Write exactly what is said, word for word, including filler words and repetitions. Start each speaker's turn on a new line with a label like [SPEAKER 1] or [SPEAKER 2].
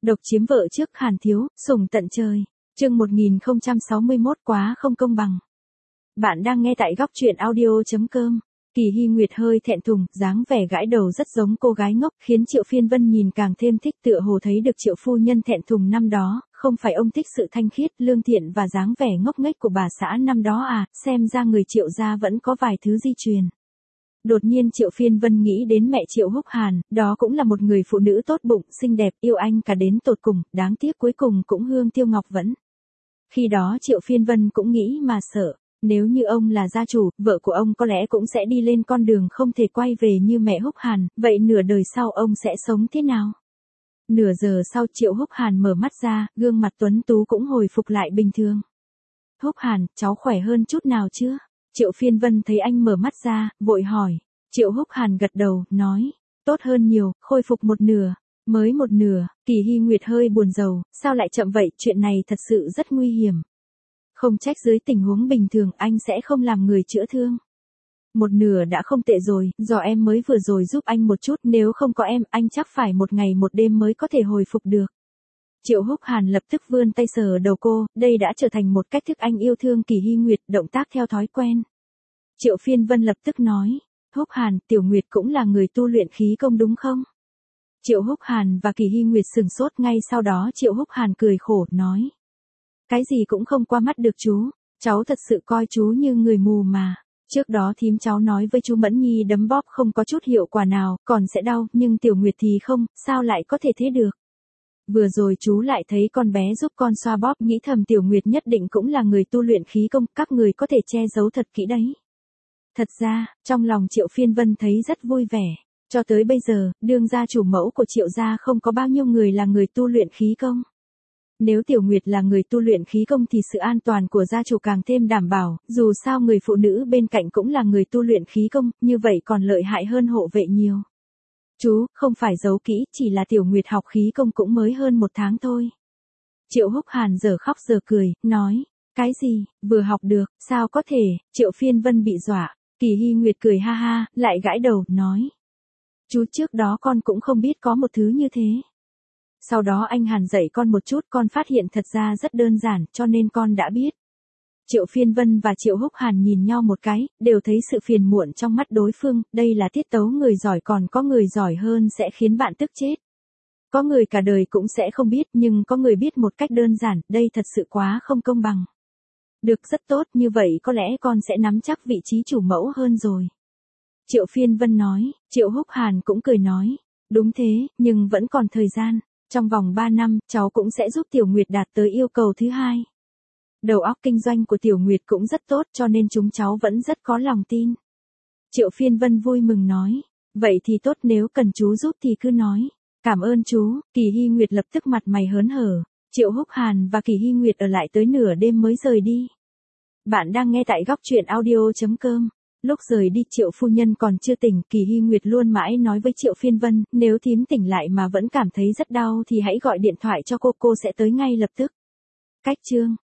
[SPEAKER 1] Độc chiếm vợ trước Hàn thiếu, sủng tận trời. Chương một nghìn không trăm sáu mươi mốt quá không công bằng. Bạn đang nghe tại góc truyện audio chấm com. Kỳ Hy Nguyệt hơi thẹn thùng, dáng vẻ gãi đầu rất giống cô gái ngốc, khiến Triệu Phiên Vân nhìn càng thêm thích, tựa hồ thấy được Triệu phu nhân thẹn thùng năm đó, không phải ông thích sự thanh khiết, lương thiện và dáng vẻ ngốc nghếch của bà xã năm đó à, xem ra người Triệu gia vẫn có vài thứ di truyền. Đột nhiên Triệu Phiên Vân nghĩ đến mẹ Triệu Húc Hàn, đó cũng là một người phụ nữ tốt bụng, xinh đẹp, yêu anh cả đến tột cùng, đáng tiếc cuối cùng cũng hương tiêu ngọc vẫn. Khi đó Triệu Phiên Vân cũng nghĩ mà sợ, nếu như ông là gia chủ, vợ của ông có lẽ cũng sẽ đi lên con đường không thể quay về như mẹ Húc Hàn, vậy nửa đời sau ông sẽ sống thế nào? Nửa giờ sau Triệu Húc Hàn mở mắt ra, gương mặt tuấn tú cũng hồi phục lại bình thường. Húc Hàn, cháu khỏe hơn chút nào chưa? Triệu Phiên Vân thấy anh mở mắt ra, vội hỏi. Triệu Húc Hàn gật đầu, nói, tốt hơn nhiều, khôi phục một nửa, mới một nửa. Kỳ Hy Nguyệt hơi buồn rầu, sao lại chậm vậy, chuyện này thật sự rất nguy hiểm. Không trách dưới tình huống bình thường anh sẽ không làm người chữa thương. Một nửa đã không tệ rồi, do em mới vừa rồi giúp anh một chút, nếu không có em, anh chắc phải một ngày một đêm mới có thể hồi phục được. Triệu Húc Hàn lập tức vươn tay sờ đầu cô, đây đã trở thành một cách thức anh yêu thương Kỳ Hy Nguyệt, động tác theo thói quen. Triệu Phiên Vân lập tức nói, Húc Hàn, Tiểu Nguyệt cũng là người tu luyện khí công đúng không? Triệu Húc Hàn và Kỳ Hy Nguyệt sừng sốt, ngay sau đó Triệu Húc Hàn cười khổ, nói. Cái gì cũng không qua mắt được chú, cháu thật sự coi chú như người mù mà. Trước đó thím cháu nói với chú Mẫn Nhi đấm bóp không có chút hiệu quả nào, còn sẽ đau, nhưng Tiểu Nguyệt thì không, sao lại có thể thế được? Vừa rồi chú lại thấy con bé giúp con xoa bóp, nghĩ thầm Tiểu Nguyệt nhất định cũng là người tu luyện khí công, các người có thể che giấu thật kỹ đấy. Thật ra, trong lòng Triệu Phiên Vân thấy rất vui vẻ. Cho tới bây giờ, đương gia chủ mẫu của Triệu gia không có bao nhiêu người là người tu luyện khí công. Nếu Tiểu Nguyệt là người tu luyện khí công thì sự an toàn của gia chủ càng thêm đảm bảo, dù sao người phụ nữ bên cạnh cũng là người tu luyện khí công, như vậy còn lợi hại hơn hộ vệ nhiều. Chú, không phải giấu kỹ, chỉ là Tiểu Nguyệt học khí công cũng mới hơn một tháng thôi. Triệu Húc Hàn giờ khóc giờ cười, nói, cái gì, vừa học được, sao có thể, Triệu Phiên Vân bị dọa, Kỳ Hy Nguyệt cười ha ha, lại gãi đầu, nói. Chú trước đó con cũng không biết có một thứ như thế. Sau đó anh Hàn dạy con một chút, con phát hiện thật ra rất đơn giản, cho nên con đã biết. Triệu Phiên Vân và Triệu Húc Hàn nhìn nhau một cái, đều thấy sự phiền muộn trong mắt đối phương, đây là tiết tấu người giỏi, còn có người giỏi hơn sẽ khiến bạn tức chết. Có người cả đời cũng sẽ không biết, nhưng có người biết một cách đơn giản, đây thật sự quá không công bằng. Được, rất tốt, như vậy có lẽ con sẽ nắm chắc vị trí chủ mẫu hơn rồi. Triệu Phiên Vân nói, Triệu Húc Hàn cũng cười nói, đúng thế, nhưng vẫn còn thời gian, trong vòng ba năm, cháu cũng sẽ giúp Tiểu Nguyệt đạt tới yêu cầu thứ hai. Đầu óc kinh doanh của Tiểu Nguyệt cũng rất tốt, cho nên chúng cháu vẫn rất có lòng tin. Triệu Phiên Vân vui mừng nói, vậy thì tốt, nếu cần chú giúp thì cứ nói. Cảm ơn chú. Kỳ Hy Nguyệt lập tức mặt mày hớn hở. Triệu Húc Hàn và Kỳ Hy Nguyệt ở lại tới nửa đêm mới rời đi. Bạn đang nghe tại góc truyện audio chấm com. Lúc rời đi Triệu phu nhân còn chưa tỉnh, Kỳ Hy Nguyệt luôn mãi nói với Triệu Phiên Vân, nếu thím tỉnh lại mà vẫn cảm thấy rất đau thì hãy gọi điện thoại cho cô, cô sẽ tới ngay lập tức. Cách chương